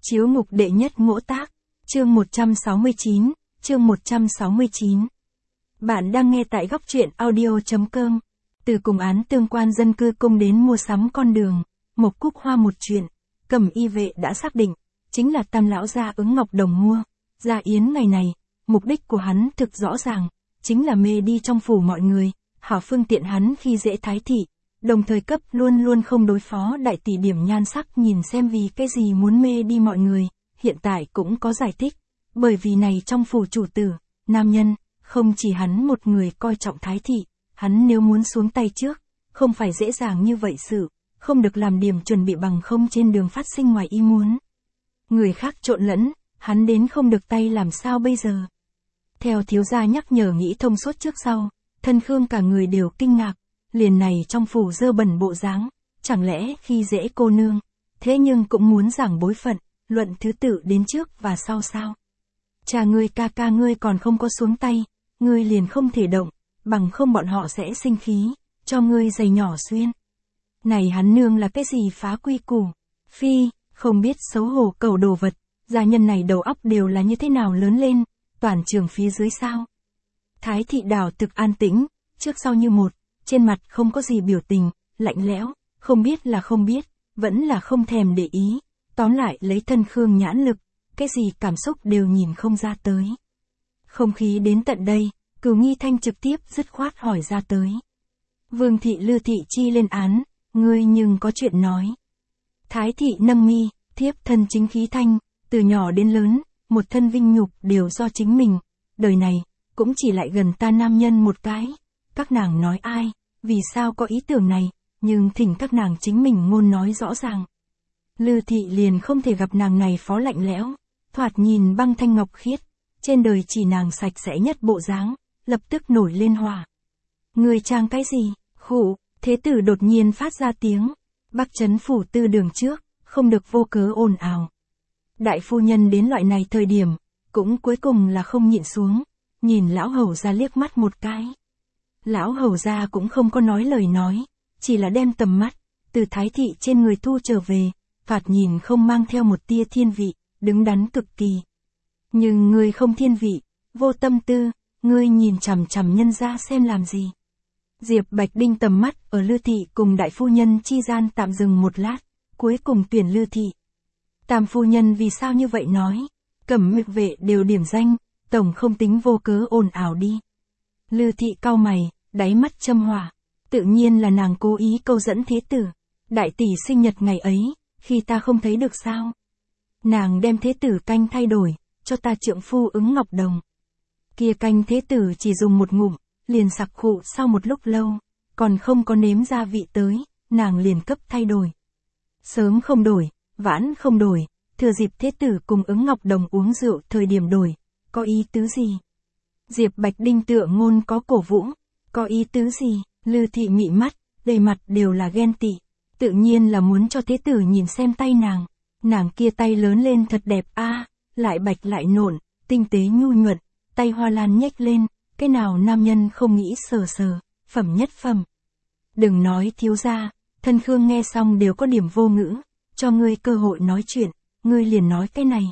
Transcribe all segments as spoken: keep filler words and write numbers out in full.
Chiếu ngục đệ nhất ngỗ tác, chương một trăm sáu mươi chín, chương một trăm sáu mươi chín. Bạn đang nghe tại góc truyện audio chấm com. Từ cùng án tương quan dân cư cung đến mua sắm con đường, Mộc Cúc Hoa một chuyện, Cẩm Y vệ đã xác định, chính là Tam lão gia Ứng Ngọc Đồng mua. Gia yến ngày này, mục đích của hắn thực rõ ràng, chính là mê đi trong phủ mọi người, hảo phương tiện hắn khi dễ thái thị, đồng thời cấp luôn luôn không đối phó đại tỷ điểm nhan sắc nhìn xem vì cái gì muốn mê đi mọi người, hiện tại cũng có giải thích, bởi vì này trong phủ chủ tử, nam nhân, không chỉ hắn một người coi trọng thái thị, hắn nếu muốn xuống tay trước, không phải dễ dàng như vậy sự, không được làm điểm chuẩn bị bằng không trên đường phát sinh ngoài ý muốn. Người khác trộn lẫn, hắn đến không được tay làm sao bây giờ. Theo thiếu gia nhắc nhở nghĩ thông suốt trước sau, thân Khương cả người đều kinh ngạc, liền này trong phủ dơ bẩn bộ dáng, chẳng lẽ khi dễ cô nương, thế nhưng cũng muốn giảng bối phận, luận thứ tự đến trước và sau sao. Cha ngươi ca ca ngươi còn không có xuống tay, ngươi liền không thể động, bằng không bọn họ sẽ sinh khí, cho ngươi giày nhỏ xuyên. Này hắn nương là cái gì phá quy củ, phi, không biết xấu hổ cầu đồ vật, gia nhân này đầu óc đều là như thế nào lớn lên, toàn trường phía dưới sao. Thái thị đảo thực an tĩnh, trước sau như một, trên mặt không có gì biểu tình, lạnh lẽo, không biết là không biết, vẫn là không thèm để ý, tóm lại lấy thân Khương nhãn lực, cái gì cảm xúc đều nhìn không ra tới. Không khí đến tận đây, Cửu Nghi Thanh trực tiếp dứt khoát hỏi ra tới. Vương thị Lư thị chi lên án, ngươi nhưng có chuyện nói. Thái thị nâng mi, thiếp thân chính khí thanh, từ nhỏ đến lớn, một thân vinh nhục đều do chính mình, đời này, cũng chỉ lại gần ta nam nhân một cái. Các nàng nói ai, vì sao có ý tưởng này, nhưng thỉnh các nàng chính mình ngôn nói rõ ràng. Lư thị liền không thể gặp nàng này phó lạnh lẽo, thoạt nhìn băng thanh ngọc khiết, trên đời chỉ nàng sạch sẽ nhất bộ dáng, lập tức nổi lên hỏa. Người trang cái gì, khụ, thế tử đột nhiên phát ra tiếng, Bắc Trấn phủ tư đường trước, không được vô cớ ồn ào. Đại phu nhân đến loại này thời điểm, cũng cuối cùng là không nhịn xuống, nhìn lão hầu ra liếc mắt một cái. Lão hầu ra cũng không có nói lời nói, chỉ là đem tầm mắt, từ thái thị trên người thu trở về, thoạt nhìn không mang theo một tia thiên vị, đứng đắn cực kỳ. Nhưng ngươi không thiên vị, vô tâm tư, ngươi nhìn chằm chằm nhân ra xem làm gì. Diệp Bạch Đinh tầm mắt ở Lư thị cùng đại phu nhân chi gian tạm dừng một lát, cuối cùng tuyển Lư thị. Tam phu nhân vì sao như vậy nói, Cẩm Mịch vệ đều điểm danh, tổng không tính vô cớ ồn ào đi. Lư thị cau mày, đáy mắt châm hỏa, tự nhiên là nàng cố ý câu dẫn thế tử, đại tỷ sinh nhật ngày ấy, khi ta không thấy được sao. Nàng đem thế tử canh thay đổi, cho ta trượng phu Ứng Ngọc Đồng. Kia canh thế tử chỉ dùng một ngụm, liền sặc khụ sau một lúc lâu, còn không có nếm gia vị tới, nàng liền cấp thay đổi. Sớm không đổi, vãn không đổi, thừa dịp thế tử cùng Ứng Ngọc Đồng uống rượu thời điểm đổi, có ý tứ gì? Diệp Bạch Đinh tựa ngôn có cổ vũ, có ý tứ gì? Lư thị mị mắt, đầy mặt đều là ghen tị, tự nhiên là muốn cho thế tử nhìn xem tay nàng, nàng kia tay lớn lên thật đẹp a, à, lại bạch lại nộn, tinh tế nhu nhuận, tay hoa lan nhếch lên, cái nào nam nhân không nghĩ sờ sờ, phẩm nhất phẩm. Đừng nói thiếu gia, thân Khương nghe xong đều có điểm vô ngữ, cho ngươi cơ hội nói chuyện, ngươi liền nói cái này.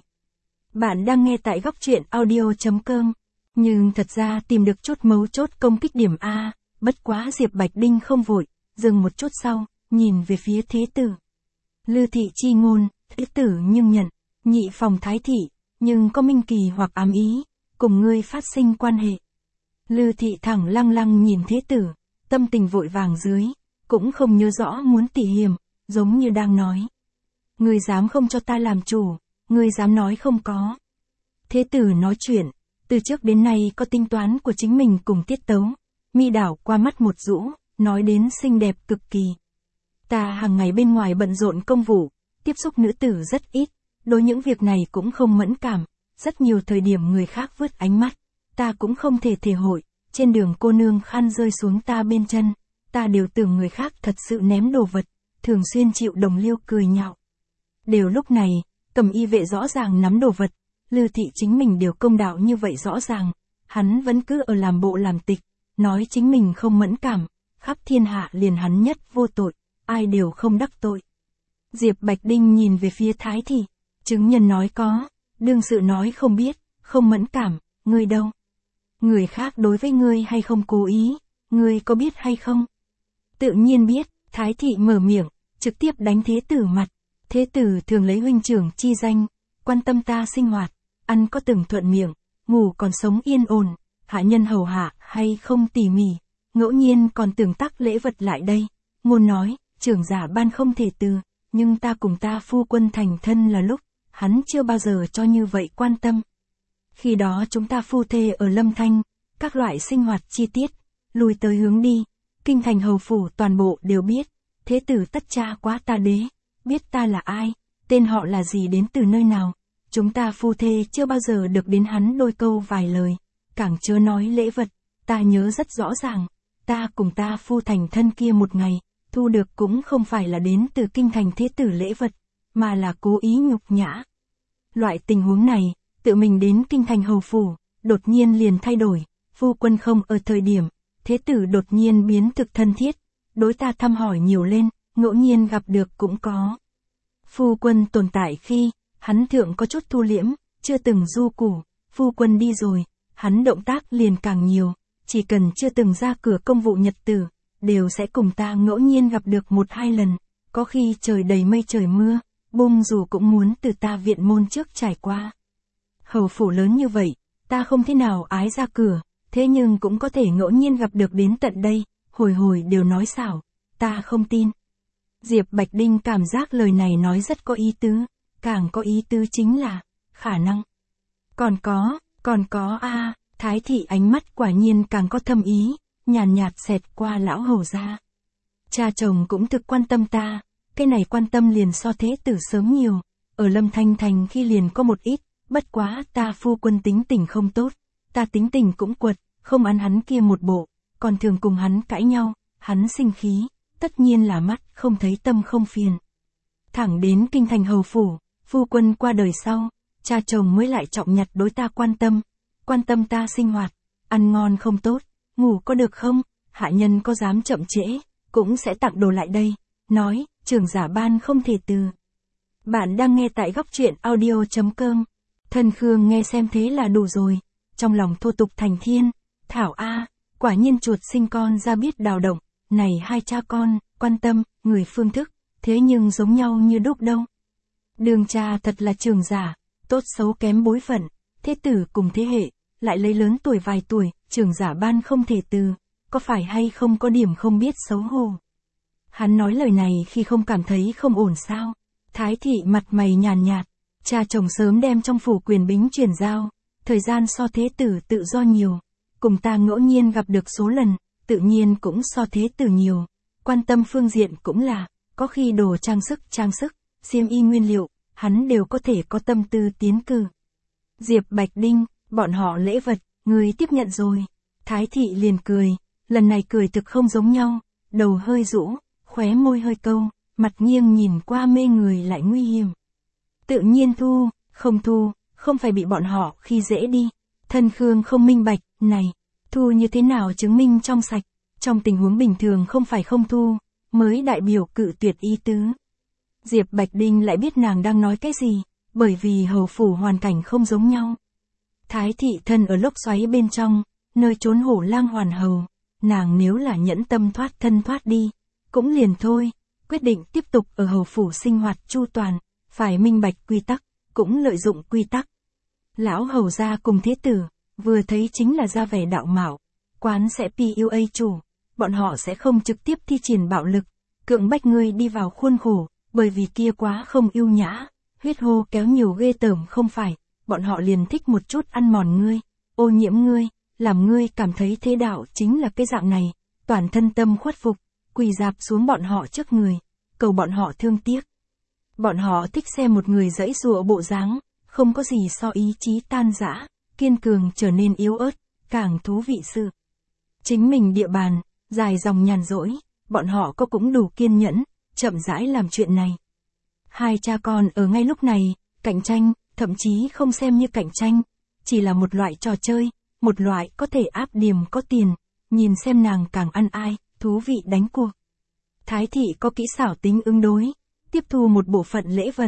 Bạn đang nghe tại góc truyện audio chấm com, nhưng thật ra tìm được chút mấu chốt công kích điểm A, bất quá Diệp Bạch Đinh không vội, dừng một chút sau, nhìn về phía thế tử. Lư thị chi ngôn, thế tử nhưng nhận, nhị phòng thái thị, nhưng có minh kỳ hoặc ám ý, cùng ngươi phát sinh quan hệ. Lư thị thẳng lăng lăng nhìn thế tử, tâm tình vội vàng dưới, cũng không nhớ rõ muốn tỉ hiểm, giống như đang nói. Ngươi dám không cho ta làm chủ, ngươi dám nói không có. Thế tử nói chuyện, từ trước đến nay có tính toán của chính mình cùng tiết tấu, mi đảo qua mắt một rũ, nói đến xinh đẹp cực kỳ. Ta hàng ngày bên ngoài bận rộn công vụ, tiếp xúc nữ tử rất ít, đối những việc này cũng không mẫn cảm, rất nhiều thời điểm người khác vứt ánh mắt, ta cũng không thể thể hội, trên đường cô nương khăn rơi xuống ta bên chân, ta đều tưởng người khác thật sự ném đồ vật, thường xuyên chịu đồng liêu cười nhạo. Đều lúc này, Cẩm Y vệ rõ ràng nắm đồ vật, Lư thị chính mình đều công đạo như vậy rõ ràng, hắn vẫn cứ ở làm bộ làm tịch, nói chính mình không mẫn cảm, khắp thiên hạ liền hắn nhất vô tội, ai đều không đắc tội. Diệp Bạch Đinh nhìn về phía Thái thị, Chứng nhân nói có, đương sự nói không biết, không mẫn cảm, ngươi đâu? Người khác đối với ngươi hay không cố ý, ngươi có biết hay không? Tự nhiên biết, Thái thị mở miệng, trực tiếp đánh thế tử mặt. Thế tử thường lấy huynh trưởng chi danh, quan tâm ta sinh hoạt, ăn có từng thuận miệng, ngủ còn sống yên ổn, hạ nhân hầu hạ hay không tỉ mỉ, ngẫu nhiên còn tưởng tắc lễ vật lại đây. Ngôn nói, trưởng giả ban không thể từ, nhưng ta cùng ta phu quân thành thân là lúc, hắn chưa bao giờ cho như vậy quan tâm. Khi đó chúng ta phu thê ở Lâm Thanh, các loại sinh hoạt chi tiết, lùi tới hướng đi, kinh thành hầu phủ toàn bộ đều biết, thế tử tất cha quá ta đế, biết ta là ai, tên họ là gì đến từ nơi nào, chúng ta phu thê chưa bao giờ được đến hắn đôi câu vài lời, càng chớ nói lễ vật, ta nhớ rất rõ ràng, ta cùng ta phu thành thân kia một ngày, thu được cũng không phải là đến từ kinh thành thế tử lễ vật, mà là cố ý nhục nhã. Loại tình huống này, tự mình đến kinh thành hầu phủ, đột nhiên liền thay đổi, phu quân không ở thời điểm, thế tử đột nhiên biến thực thân thiết, đối ta thăm hỏi nhiều lên, ngẫu nhiên gặp được cũng có. Phu quân tồn tại khi, hắn thượng có chút thu liễm, chưa từng du củ, phu quân đi rồi, hắn động tác liền càng nhiều, chỉ cần chưa từng ra cửa công vụ nhật tử, đều sẽ cùng ta ngẫu nhiên gặp được một hai lần, có khi trời đầy mây trời mưa, bung dù cũng muốn từ ta viện môn trước trải qua. Hầu phủ lớn như vậy, ta không thế nào ái ra cửa, thế nhưng cũng có thể ngẫu nhiên gặp được đến tận đây, hồi hồi đều nói xảo, ta không tin. Diệp Bạch Đinh cảm giác lời này nói rất có ý tứ, càng có ý tứ chính là, khả năng. Còn có, còn có a à, Thái thị ánh mắt quả nhiên càng có thâm ý, nhàn nhạt xẹt qua lão hầu ra. Cha chồng cũng thực quan tâm ta, cái này quan tâm liền so thế tử sớm nhiều, ở Lâm Thanh Thành khi liền có một ít, bất quá ta phu quân tính tình không tốt, ta tính tình cũng quật, không ăn hắn kia một bộ, còn thường cùng hắn cãi nhau, hắn sinh khí, tất nhiên là mắt không thấy tâm không phiền. Thẳng đến kinh thành hầu phủ, phu quân qua đời sau, cha chồng mới lại trọng nhặt đối ta quan tâm, quan tâm ta sinh hoạt, ăn ngon không tốt, ngủ có được không, hạ nhân có dám chậm trễ, cũng sẽ tặng đồ lại đây, nói, trưởng giả ban không thể từ. Bạn đang nghe tại góc truyện audio.com, thân Khương nghe xem thế là đủ rồi, trong lòng thô tục thành thiên, thảo a, quả nhiên chuột sinh con ra biết đào động, này hai cha con, quan tâm, người phương thức, thế nhưng giống nhau như đúc đâu. Đường cha thật là trưởng giả, tốt xấu kém bối phận, thế tử cùng thế hệ, lại lấy lớn tuổi vài tuổi, trưởng giả ban không thể từ, có phải hay không có điểm không biết xấu hổ. Hắn nói lời này khi không cảm thấy không ổn sao. Thái thị mặt mày nhàn nhạt, cha chồng sớm đem trong phủ quyền bính chuyển giao, thời gian so thế tử tự do nhiều, cùng ta ngẫu nhiên gặp được số lần, tự nhiên cũng so thế tử nhiều, quan tâm phương diện cũng là, có khi đồ trang sức trang sức, xiêm y nguyên liệu, hắn đều có thể có tâm tư tiến cử. Diệp Bạch Đinh, bọn họ lễ vật, người tiếp nhận rồi. Thái thị liền cười, lần này cười thực không giống nhau, đầu hơi rũ, khóe môi hơi câu, mặt nghiêng nhìn qua mê người lại nguy hiểm. Tự nhiên thu, không thu, không phải bị bọn họ khi dễ đi. Thân Khương không minh bạch, này, thu như thế nào chứng minh trong sạch, trong tình huống bình thường không phải không thu, mới đại biểu cự tuyệt ý tứ. Diệp Bạch Đinh lại biết nàng đang nói cái gì, bởi vì hầu phủ hoàn cảnh không giống nhau. Thái thị thân ở lốc xoáy bên trong, nơi trốn hổ lang hoàn hầu, nàng nếu là nhẫn tâm thoát thân thoát đi, cũng liền thôi, quyết định tiếp tục ở hầu phủ sinh hoạt chu toàn, phải minh bạch quy tắc, cũng lợi dụng quy tắc. Lão hầu gia cùng thế tử, vừa thấy chính là ra vẻ đạo mạo, quán sẽ pê u a chủ, bọn họ sẽ không trực tiếp thi triển bạo lực, cưỡng bách ngươi đi vào khuôn khổ, bởi vì kia quá không ưu nhã, huyết hô kéo nhiều ghê tởm không phải, bọn họ liền thích một chút ăn mòn ngươi, ô nhiễm ngươi, làm ngươi cảm thấy thế đạo chính là cái dạng này, toàn thân tâm khuất phục, quỳ dạp xuống bọn họ trước người, cầu bọn họ thương tiếc. Bọn họ thích xem một người giãy giụa bộ dáng, không có gì so ý chí tan rã, kiên cường trở nên yếu ớt, càng thú vị sự. Chính mình địa bàn, dài dòng nhàn rỗi, bọn họ có cũng đủ kiên nhẫn, chậm rãi làm chuyện này. Hai cha con ở ngay lúc này, cạnh tranh, thậm chí không xem như cạnh tranh, chỉ là một loại trò chơi, một loại có thể áp điểm có tiền, nhìn xem nàng càng ăn ai, thú vị đánh cuộc. Thái thị có kỹ xảo tính ứng đối, tiếp thu một bộ phận lễ vật,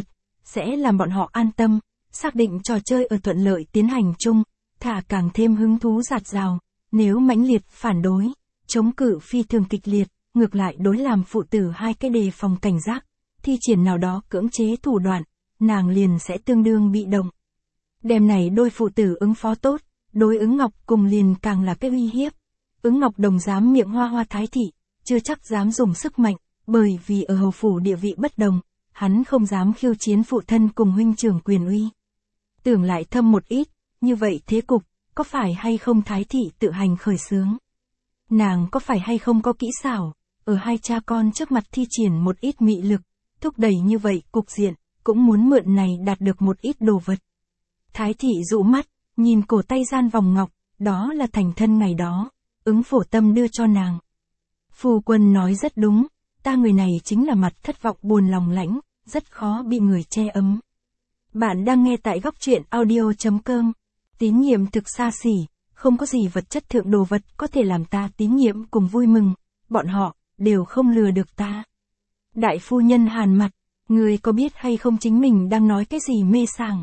sẽ làm bọn họ an tâm, xác định trò chơi ở thuận lợi tiến hành chung, thả càng thêm hứng thú dạt dào. Nếu mãnh liệt phản đối, chống cự phi thường kịch liệt, ngược lại đối làm phụ tử hai cái đề phòng cảnh giác, thi triển nào đó cưỡng chế thủ đoạn, nàng liền sẽ tương đương bị động. Đêm này đôi phụ tử ứng phó tốt, đối ứng Ngọc cùng liền càng là cái uy hiếp. Ứng Ngọc Đồng dám miệng hoa hoa thái thị, chưa chắc dám dùng sức mạnh, bởi vì ở hầu phủ địa vị bất đồng, hắn không dám khiêu chiến phụ thân cùng huynh trưởng quyền uy. Tưởng lại thâm một ít, như vậy thế cục, có phải hay không thái thị tự hành khởi xướng? Nàng có phải hay không có kỹ xảo, ở hai cha con trước mặt thi triển một ít mị lực, thúc đẩy như vậy cục diện, cũng muốn mượn này đạt được một ít đồ vật. Thái thị dụ mắt, nhìn cổ tay gian vòng ngọc, đó là thành thân ngày đó, ứng phổ tâm đưa cho nàng. Phu quân nói rất đúng, ta người này chính là mặt thất vọng buồn lòng lãnh, rất khó bị người che ấm. Bạn đang nghe tại góc truyện audio.com. Tín nhiệm thực xa xỉ, không có gì vật chất thượng đồ vật có thể làm ta tín nhiệm cùng vui mừng, bọn họ, đều không lừa được ta. Đại phu nhân hàn mặt, người có biết hay không chính mình đang nói cái gì mê sảng?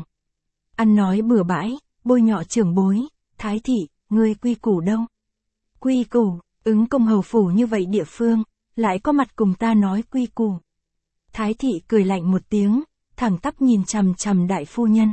Ăn nói bừa bãi, bôi nhọ trưởng bối, thái thị, người quy củ đâu? Quy củ, ứng công hầu phủ như vậy địa phương, lại có mặt cùng ta nói quy củ. Thái thị cười lạnh một tiếng, thẳng tắp nhìn chằm chằm đại phu nhân.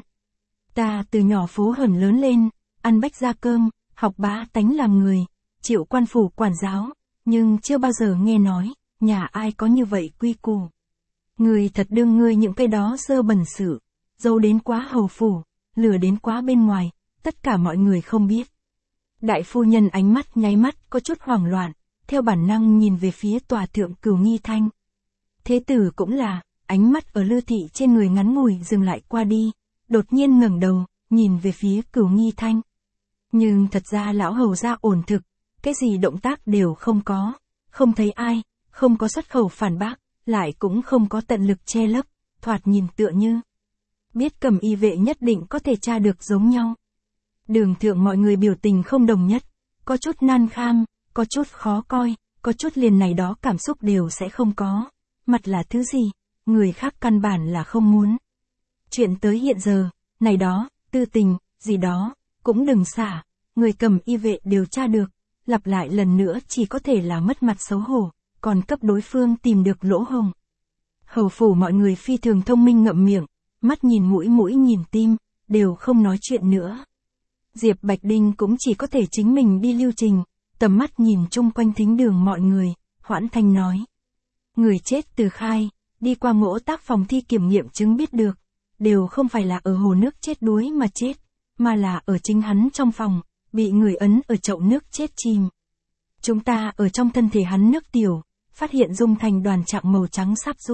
Ta từ nhỏ phố hởn lớn lên, ăn bách gia cơm, học bá tánh làm người, chịu quan phủ quản giáo, nhưng chưa bao giờ nghe nói, nhà ai có như vậy quy củ. Người thật đương ngươi những cái đó dơ bẩn sự, dâu đến quá hầu phủ, lửa đến quá bên ngoài, tất cả mọi người không biết. Đại phu nhân ánh mắt nháy mắt có chút hoảng loạn, theo bản năng nhìn về phía tòa thượng Cửu Nghi Thanh. Thế tử cũng là, ánh mắt ở Lư thị trên người ngắn ngủi dừng lại qua đi, đột nhiên ngẩng đầu, nhìn về phía Cửu Nghi Thanh. Nhưng thật ra lão hầu gia ổn thực, cái gì động tác đều không có, không thấy ai, không có xuất khẩu phản bác, lại cũng không có tận lực che lấp, thoạt nhìn tựa như biết Cẩm Y vệ nhất định có thể tra được giống nhau. Đường thượng mọi người biểu tình không đồng nhất, có chút nan kham, có chút khó coi, có chút liền này đó cảm xúc đều sẽ không có. Mặt là thứ gì, người khác căn bản là không muốn. Chuyện tới hiện giờ, này đó, tư tình, gì đó, cũng đừng xả, người Cẩm Y vệ điều tra được, lặp lại lần nữa chỉ có thể là mất mặt xấu hổ, còn cấp đối phương tìm được lỗ hổng. Hầu phủ mọi người phi thường thông minh ngậm miệng, mắt nhìn mũi mũi nhìn tim, đều không nói chuyện nữa. Diệp Bạch Đinh cũng chỉ có thể chính mình đi lưu trình, tầm mắt nhìn chung quanh thính đường mọi người, hoãn thanh nói. Người chết từ khai, đi qua ngỗ tác phòng thi kiểm nghiệm chứng biết được, đều không phải là ở hồ nước chết đuối mà chết, mà là ở chính hắn trong phòng, bị người ấn ở chậu nước chết chìm. Chúng ta ở trong thân thể hắn nước tiểu, phát hiện dung thành đoàn trạng màu trắng sáp du.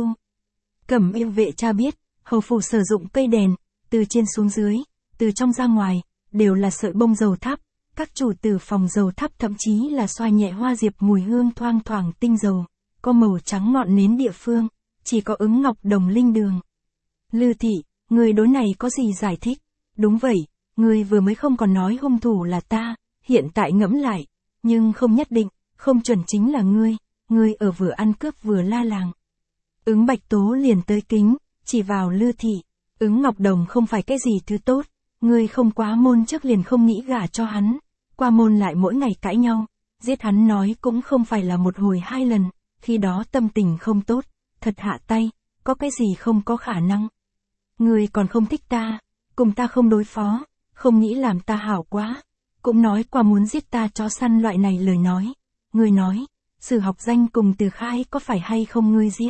Cẩm Y vệ cha biết, hầu phủ sử dụng cây đèn, từ trên xuống dưới, từ trong ra ngoài, đều là sợi bông dầu thắp, các chủ tử phòng dầu thắp thậm chí là xoa nhẹ hoa diệp mùi hương thoang thoảng tinh dầu, có màu trắng ngọn nến địa phương, chỉ có ứng Ngọc Đồng linh đường. Lư thị, người đối này có gì giải thích? Đúng vậy, người vừa mới không còn nói hung thủ là ta, hiện tại ngẫm lại, nhưng không nhất định, không chuẩn chính là ngươi, ngươi ở vừa ăn cướp vừa la làng. Ứng Bạch Tố liền tới kính, chỉ vào Lư thị, ứng Ngọc Đồng không phải cái gì thứ tốt, ngươi không quá môn trước liền không nghĩ gả cho hắn, qua môn lại mỗi ngày cãi nhau, giết hắn nói cũng không phải là một hồi hai lần, khi đó tâm tình không tốt, thật hạ tay, có cái gì không có khả năng. Ngươi còn không thích ta, cùng ta không đối phó, không nghĩ làm ta hảo quá, cũng nói qua muốn giết ta chó săn loại này lời nói. Ngươi nói, Sử Học Danh cùng Từ Khai có phải hay không ngươi giết?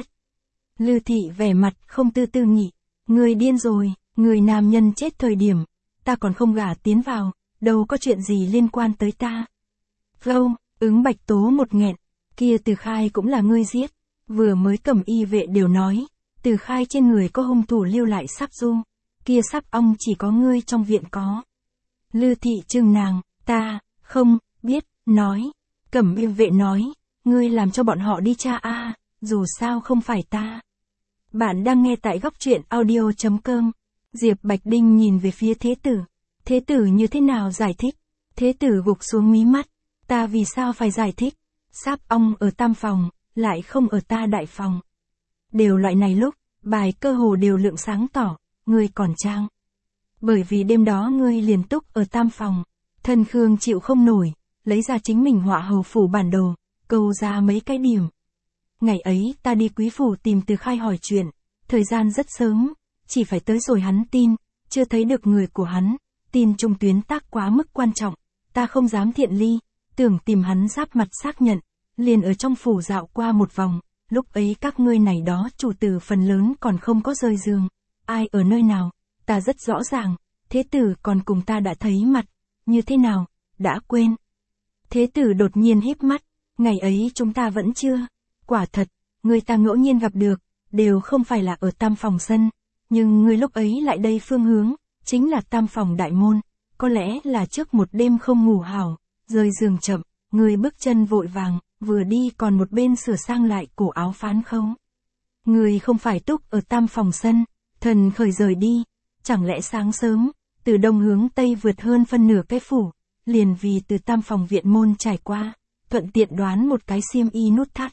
Lư thị vẻ mặt không tư tư nghĩ, ngươi điên rồi, người nam nhân chết thời điểm, ta còn không gả tiến vào, đâu có chuyện gì liên quan tới ta. Vô, ứng Bạch Tố một nghẹn, kia Từ Khai cũng là ngươi giết, vừa mới Cẩm Y vệ đều nói, Từ Khai trên người có hung thủ lưu lại sáp du, kia sáp ong chỉ có ngươi trong viện có. Lư thị trừng nàng, ta, không, biết, nói, Cẩm Y vệ nói, ngươi làm cho bọn họ đi tra a, dù sao không phải ta. Bạn đang nghe tại góc truyện audio.com. Diệp Bạch Đinh nhìn về phía thế tử. Thế tử như thế nào giải thích? Thế tử gục xuống mí mắt. Ta vì sao phải giải thích? Sáp ong ở tam phòng, lại không ở ta đại phòng. Đều loại này lúc, bài cơ hồ đều lượng sáng tỏ, ngươi còn trang. Bởi vì đêm đó ngươi liền túc ở tam phòng, thân Khương chịu không nổi, lấy ra chính mình họa hầu phủ bản đồ, câu ra mấy cái điểm. Ngày ấy ta đi quý phủ tìm Từ Khai hỏi chuyện, thời gian rất sớm, chỉ phải tới rồi hắn tin, chưa thấy được người của hắn, tin trung tuyến tác quá mức quan trọng, ta không dám thiện ly, tưởng tìm hắn giáp mặt xác nhận, liền ở trong phủ dạo qua một vòng, lúc ấy các ngươi này đó chủ tử phần lớn còn không có rời giường, ai ở nơi nào, ta rất rõ ràng, thế tử còn cùng ta đã thấy mặt, như thế nào, đã quên. Thế tử đột nhiên híp mắt, ngày ấy chúng ta vẫn chưa, quả thật, người ta ngẫu nhiên gặp được, đều không phải là ở tam phòng sân, nhưng người lúc ấy lại đây phương hướng, chính là tam phòng đại môn, có lẽ là trước một đêm không ngủ hảo, rời giường chậm, người bước chân vội vàng, vừa đi còn một bên sửa sang lại cổ áo phán không. Người không phải túc ở tam phòng sân, thần khởi rời đi, chẳng lẽ sáng sớm, từ đông hướng tây vượt hơn phân nửa cái phủ, liền vì từ tam phòng viện môn trải qua, thuận tiện đoán một cái xiêm y nút thắt.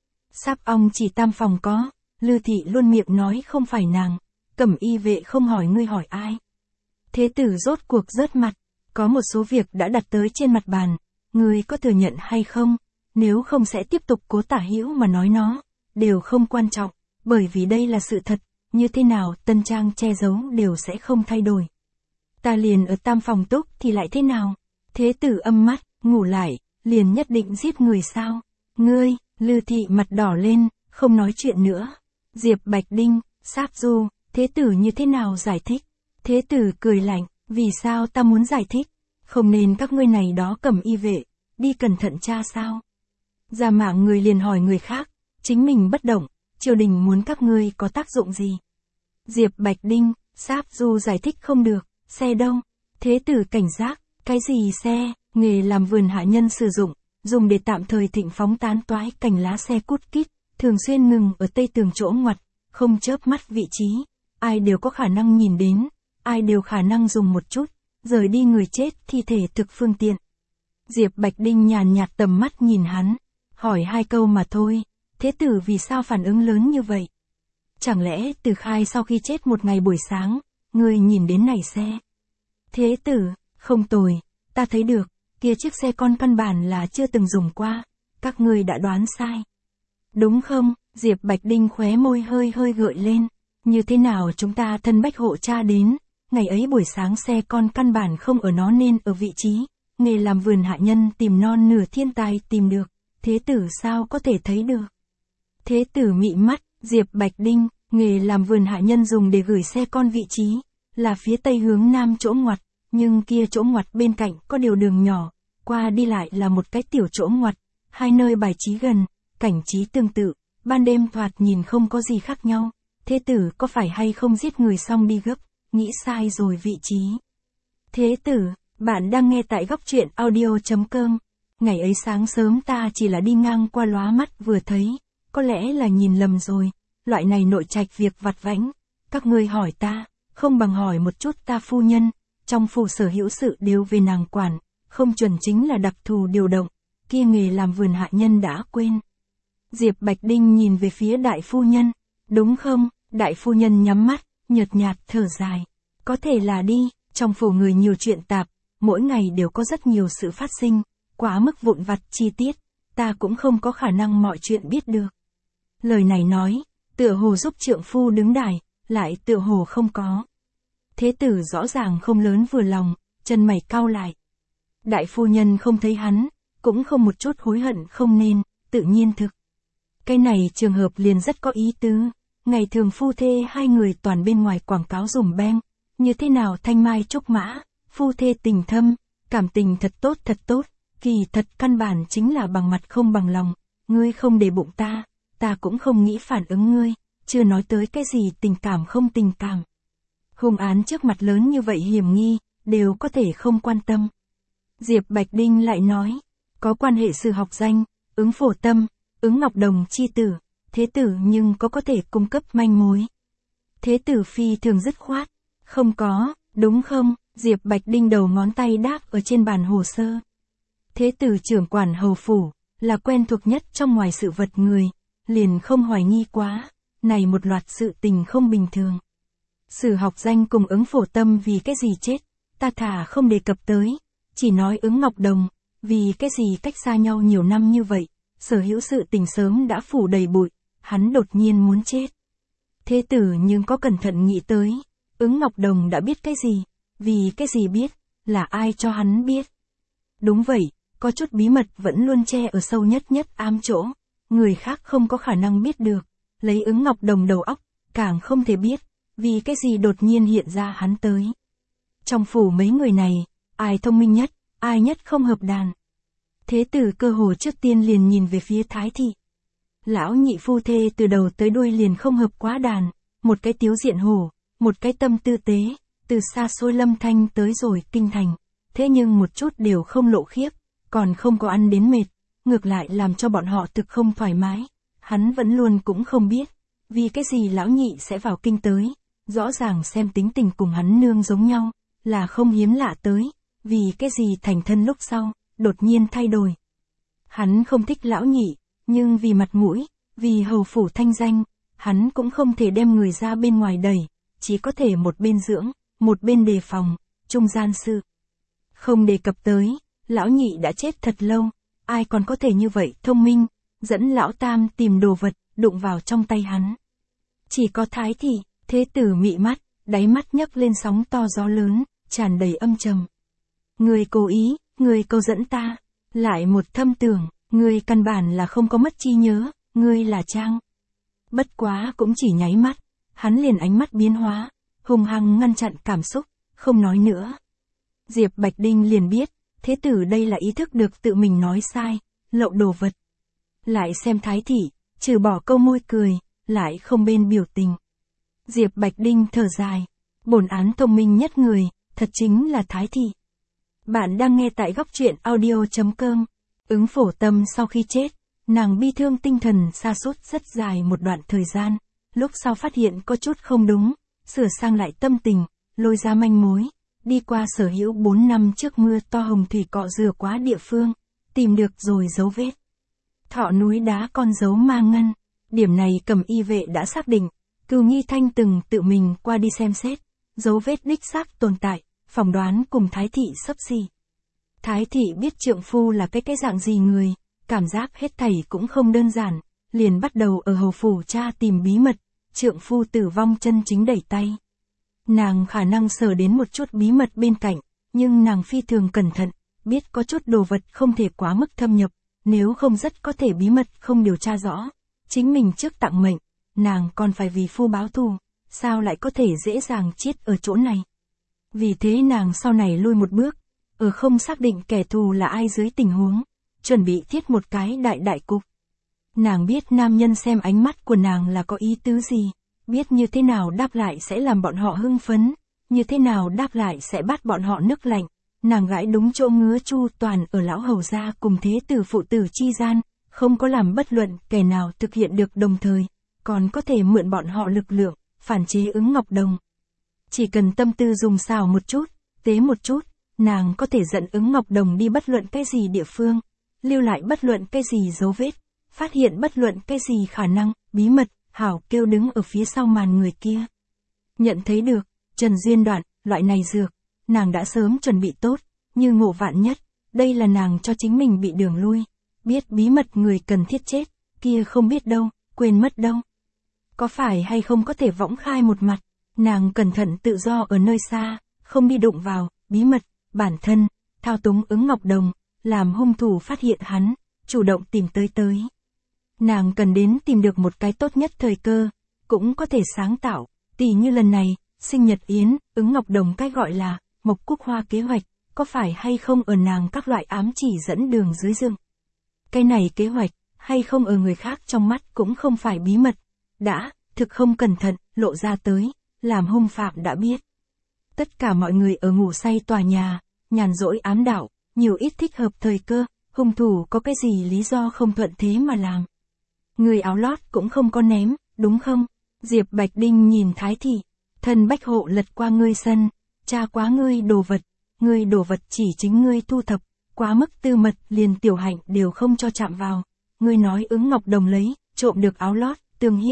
Sáp ong chỉ tam phòng có, Lư thị luôn miệng nói không phải nàng, Cẩm y vệ không hỏi ngươi hỏi ai. Thế tử rốt cuộc rớt mặt, có một số việc đã đặt tới trên mặt bàn, ngươi có thừa nhận hay không, nếu không sẽ tiếp tục cố tả hữu mà nói nó, đều không quan trọng, bởi vì đây là sự thật, như thế nào tân trang che giấu đều sẽ không thay đổi. Ta liền ở tam phòng túc thì lại thế nào? Thế tử âm mắt, ngủ lại, liền nhất định giết người sao? Ngươi, Lư thị mặt đỏ lên, không nói chuyện nữa. Diệp Bạch Đinh, Sáp Du, thế tử như thế nào giải thích? Thế tử cười lạnh, vì sao ta muốn giải thích? Không nên các ngươi này đó Cẩm y vệ, đi cẩn thận tra sao? Ra mạng người liền hỏi người khác, chính mình bất động, triều đình muốn các ngươi có tác dụng gì? Diệp Bạch Đinh, Sáp Du giải thích không được, xe đâu? Thế tử cảnh giác, cái gì xe, nghề làm vườn hạ nhân sử dụng, dùng để tạm thời thịnh phóng tán toái cành lá xe cút kít, thường xuyên ngừng ở tây tường chỗ ngoặt, không chớp mắt vị trí, ai đều có khả năng nhìn đến, ai đều khả năng dùng một chút, rời đi người chết thi thể thực phương tiện. Diệp Bạch Đinh nhàn nhạt tầm mắt nhìn hắn, hỏi hai câu mà thôi, thế tử vì sao phản ứng lớn như vậy? Chẳng lẽ Từ Khai sau khi chết một ngày buổi sáng, ngươi nhìn đến này xe? Thế tử, không tồi, ta thấy được, kia chiếc xe con căn bản là chưa từng dùng qua, các ngươi đã đoán sai. Đúng không? Diệp Bạch Đinh khóe môi hơi hơi gợi lên, như thế nào chúng ta thân bách hộ cha đến, ngày ấy buổi sáng xe con căn bản không ở nó nên ở vị trí, nghề làm vườn hạ nhân tìm non nửa thiên tài tìm được, thế tử sao có thể thấy được? Thế tử mị mắt, Diệp Bạch Đinh, nghề làm vườn hạ nhân dùng để gửi xe con vị trí, là phía tây hướng nam chỗ ngoặt, nhưng kia chỗ ngoặt bên cạnh có điều đường nhỏ, qua đi lại là một cái tiểu chỗ ngoặt, hai nơi bài trí gần, cảnh trí tương tự, ban đêm thoạt nhìn không có gì khác nhau, thế tử có phải hay không giết người xong đi gấp, nghĩ sai rồi vị trí. Thế tử, bạn đang nghe tại góc truyện audio chấm com, ngày ấy sáng sớm ta chỉ là đi ngang qua lóa mắt vừa thấy, có lẽ là nhìn lầm rồi, loại này nội trạch việc vặt vãnh, các ngươi hỏi ta, không bằng hỏi một chút ta phu nhân, trong phủ sở hữu sự đều về nàng quản, không chuẩn chính là đặc thù điều động, kia nghề làm vườn hạ nhân đã quên. Diệp Bạch Đinh nhìn về phía đại phu nhân, đúng không? Đại phu nhân nhắm mắt, nhợt nhạt thở dài, có thể là đi, trong phủ người nhiều chuyện tạp, mỗi ngày đều có rất nhiều sự phát sinh, quá mức vụn vặt chi tiết, ta cũng không có khả năng mọi chuyện biết được. Lời này nói, tựa hồ giúp trượng phu đứng đài, lại tựa hồ không có. Thế tử rõ ràng không lớn vừa lòng, chân mày cau lại. Đại phu nhân không thấy hắn, cũng không một chút hối hận không nên, tự nhiên thực. Cái này trường hợp liền rất có ý tứ, ngày thường phu thê hai người toàn bên ngoài quảng cáo dùm beng, như thế nào thanh mai trúc mã, phu thê tình thâm, cảm tình thật tốt thật tốt, kỳ thật căn bản chính là bằng mặt không bằng lòng, ngươi không để bụng ta, ta cũng không nghĩ phản ứng ngươi, chưa nói tới cái gì tình cảm không tình cảm. Hung án trước mặt lớn như vậy hiểm nghi, đều có thể không quan tâm. Diệp Bạch Đinh lại nói, có quan hệ sư học danh, ứng phổ tâm, ứng ngọc đồng chi tử, thế tử nhưng có có thể cung cấp manh mối. Thế tử phi thường dứt khoát, không có, đúng không? Diệp Bạch Đinh đầu ngón tay đáp ở trên bàn hồ sơ. Thế tử trưởng quản hầu phủ, là quen thuộc nhất trong ngoài sự vật người, liền không hoài nghi quá, này một loạt sự tình không bình thường. Sử học danh cùng ứng phổ tâm vì cái gì chết, ta thà không đề cập tới, chỉ nói ứng Ngọc Đồng, vì cái gì cách xa nhau nhiều năm như vậy, sở hữu sự tình sớm đã phủ đầy bụi, hắn đột nhiên muốn chết. Thế tử nhưng có cẩn thận nghĩ tới, ứng Ngọc Đồng đã biết cái gì, vì cái gì biết, là ai cho hắn biết. Đúng vậy, có chút bí mật vẫn luôn che ở sâu nhất nhất ám chỗ, người khác không có khả năng biết được, lấy ứng Ngọc Đồng đầu óc, càng không thể biết, vì cái gì đột nhiên hiện ra hắn tới. Trong phủ mấy người này, ai thông minh nhất, ai nhất không hợp đàn. Thế tử cơ hồ trước tiên liền nhìn về phía Thái thị. Lão nhị phu thê từ đầu tới đuôi liền không hợp quá đàn, một cái tiếu diện hổ, một cái tâm tư tế, từ xa xôi Lâm Thanh tới rồi kinh thành, thế nhưng một chút đều không lộ khiếp, còn không có ăn đến mệt, ngược lại làm cho bọn họ thực không thoải mái. Hắn vẫn luôn cũng không biết, vì cái gì lão nhị sẽ vào kinh tới, rõ ràng xem tính tình cùng hắn nương giống nhau, là không hiếm lạ tới, vì cái gì thành thân lúc sau, đột nhiên thay đổi. Hắn không thích lão nhị, nhưng vì mặt mũi, vì hầu phủ thanh danh, hắn cũng không thể đem người ra bên ngoài đẩy, chỉ có thể một bên dưỡng, một bên đề phòng, trung gian sự. Không đề cập tới, lão nhị đã chết thật lâu, ai còn có thể như vậy thông minh, dẫn lão tam tìm đồ vật, đụng vào trong tay hắn. Chỉ có Thái thị, thế tử mị mắt, đáy mắt nhấc lên sóng to gió lớn, tràn đầy âm trầm. Người cố ý, người câu dẫn ta, lại một thâm tưởng, người căn bản là không có mất chi nhớ, người là trang. Bất quá cũng chỉ nháy mắt, hắn liền ánh mắt biến hóa, hung hăng ngăn chặn cảm xúc, không nói nữa. Diệp Bạch Đinh liền biết, thế tử đây là ý thức được tự mình nói sai, lậu đồ vật. Lại xem Thái thị, trừ bỏ câu môi cười, lại không bên biểu tình. Diệp Bạch Đinh thở dài, bổn án thông minh nhất người, thật chính là Thái thị. Bạn đang nghe tại góc truyện audio chấm com. Ứng phổ tâm sau khi chết, nàng bi thương tinh thần sa sút rất dài một đoạn thời gian, lúc sau phát hiện có chút không đúng, sửa sang lại tâm tình, lôi ra manh mối, đi qua sở hữu bốn năm trước mưa to hồng thủy cọ rửa quá địa phương, tìm được rồi dấu vết. Thọ núi đá con dấu ma ngân, điểm này Cẩm Y vệ đã xác định, Cừu Nghi Thanh từng tự mình qua đi xem xét, dấu vết đích xác tồn tại, phỏng đoán cùng Thái thị xấp xỉ. Thái thị biết trượng phu là cái cái dạng gì người, cảm giác hết thảy cũng không đơn giản, liền bắt đầu ở hầu phủ tra tìm bí mật, trượng phu tử vong chân chính đẩy tay. Nàng khả năng sờ đến một chút bí mật bên cạnh, nhưng nàng phi thường cẩn thận, biết có chút đồ vật không thể quá mức thâm nhập, nếu không rất có thể bí mật không điều tra rõ. Chính mình trước tặng mệnh, nàng còn phải vì phu báo thù, sao lại có thể dễ dàng chết ở chỗ này. Vì thế nàng sau này lui một bước, ở không xác định kẻ thù là ai dưới tình huống, chuẩn bị thiết một cái đại đại cục. Nàng biết nam nhân xem ánh mắt của nàng là có ý tứ gì, biết như thế nào đáp lại sẽ làm bọn họ hưng phấn, như thế nào đáp lại sẽ bắt bọn họ nước lạnh. Nàng gãi đúng chỗ ngứa chu toàn ở lão hầu gia cùng thế tử phụ tử chi gian, không có làm bất luận kẻ nào thực hiện được đồng thời, còn có thể mượn bọn họ lực lượng, phản chế ứng Ngọc Đồng. Chỉ cần tâm tư dùng xào một chút, tế một chút, nàng có thể dẫn ứng Ngọc Đồng đi bất luận cái gì địa phương, lưu lại bất luận cái gì dấu vết, phát hiện bất luận cái gì khả năng, bí mật, hảo kêu đứng ở phía sau màn người kia. Nhận thấy được, Trần Duyên Đoạn, loại này dược, nàng đã sớm chuẩn bị tốt, như ngộ vạn nhất, đây là nàng cho chính mình bị đường lui, biết bí mật người cần thiết chết, kia không biết đâu, quên mất đâu. Có phải hay không có thể võng khai một mặt, nàng cẩn thận tự do ở nơi xa, không đi đụng vào, bí mật, bản thân, thao túng ứng Ngọc Đồng, làm hung thủ phát hiện hắn, chủ động tìm tới tới. Nàng cần đến tìm được một cái tốt nhất thời cơ, cũng có thể sáng tạo, tỉ như lần này, sinh nhật yến, ứng Ngọc Đồng cái gọi là, Mộc Cúc Hoa kế hoạch, có phải hay không ở nàng các loại ám chỉ dẫn đường dưới rừng. Cái này kế hoạch, hay không ở người khác trong mắt cũng không phải bí mật, đã, thực không cẩn thận, lộ ra tới, làm hung phạm đã biết. Tất cả mọi người ở ngủ say tòa nhà, nhàn rỗi ám đạo, nhiều ít thích hợp thời cơ, hung thủ có cái gì lý do không thuận thế mà làm. Người áo lót cũng không có ném, đúng không? Diệp Bạch Đinh nhìn Thái thị, thân bách hộ lật qua ngươi sân, tra quá ngươi đồ vật, ngươi đồ vật chỉ chính ngươi thu thập, quá mức tư mật liền tiểu hạnh đều không cho chạm vào. Ngươi nói ứng Ngọc Đồng lấy, trộm được áo lót, tương hiếp,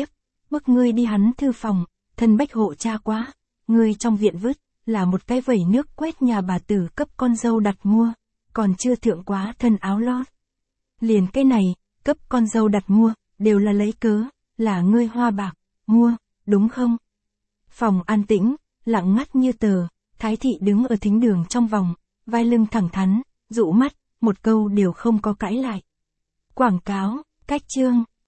bức ngươi đi hắn thư phòng, thân bách hộ cha quá, ngươi trong viện vứt, là một cái vẩy nước quét nhà bà tử cấp con dâu đặt mua, còn chưa thượng quá thân áo lót. Liền cái này, cấp con dâu đặt mua, đều là lấy cớ, là ngươi hoa bạc, mua, đúng không? Phòng an tĩnh, lặng ngắt như tờ, Thái thị đứng ở thính đường trong vòng, vai lưng thẳng thắn, dụ mắt, một câu đều không có cãi lại. Quảng cáo, cách chương.